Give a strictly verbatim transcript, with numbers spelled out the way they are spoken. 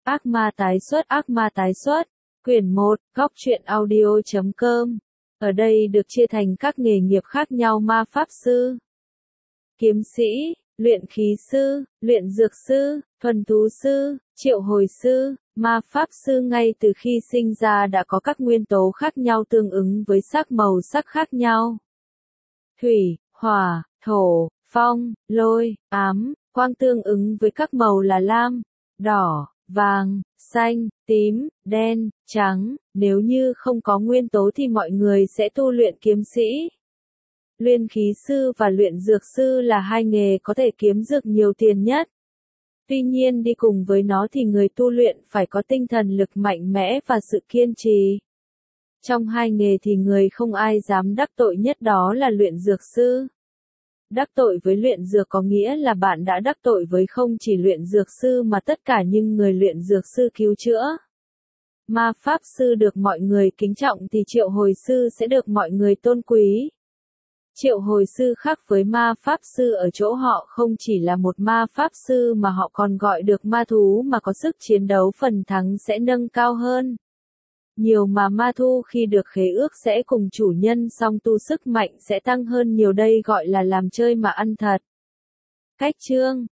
Ác ma tái xuất, ác ma tái xuất. Quyển một, góc truyện audio chấm com. Ở đây được chia thành các nghề nghiệp khác nhau: ma pháp sư, kiếm sĩ, luyện khí sư, luyện dược sư, thuần thú sư, triệu hồi sư. Ma pháp sư ngay từ khi sinh ra đã có các nguyên tố khác nhau tương ứng với sắc màu sắc khác nhau. Thủy, hỏa, thổ, phong, lôi, ám, quang tương ứng với các màu là lam, đỏ, vàng, xanh, tím, đen, trắng. Nếu như không có nguyên tố thì mọi người sẽ tu luyện kiếm sĩ. Luyện khí sư và luyện dược sư là hai nghề có thể kiếm được nhiều tiền nhất. Tuy nhiên đi cùng với nó thì người tu luyện phải có tinh thần lực mạnh mẽ và sự kiên trì. Trong hai nghề thì người không ai dám đắc tội nhất đó là luyện dược sư. Đắc tội với luyện dược có nghĩa là bạn đã đắc tội với không chỉ luyện dược sư mà tất cả những người luyện dược sư cứu chữa. Ma pháp sư được mọi người kính trọng thì triệu hồi sư sẽ được mọi người tôn quý. Triệu hồi sư khác với ma pháp sư ở chỗ họ không chỉ là một ma pháp sư mà họ còn gọi được ma thú mà có sức chiến đấu phần thắng sẽ nâng cao hơn. Nhiều mà ma thu khi được khế ước sẽ cùng chủ nhân song tu sức mạnh sẽ tăng hơn nhiều, đây gọi là làm chơi mà ăn thật. Cách chương